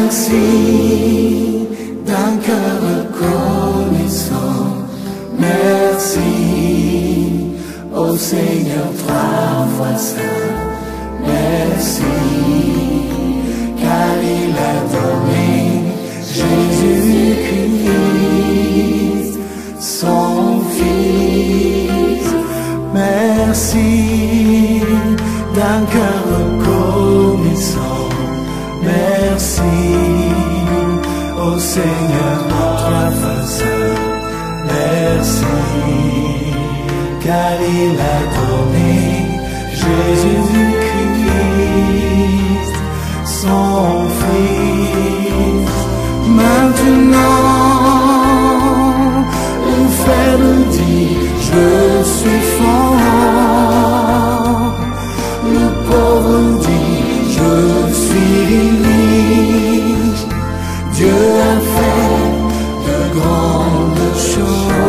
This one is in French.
Merci d'un cœur reconnaissant. Merci, ô Seigneur, trois fois saint. Merci, car il a donné Jésus-Christ, son Fils. Merci d'un cœur reconnaissant. Merci, ô Seigneur, trois fois saint. Merci, car il a donné Jésus-Christ, son Fils. Maintenant, le faible dit, je suis fort. Le pauvre dit, je suis riche. Dieu a fait de grandes choses.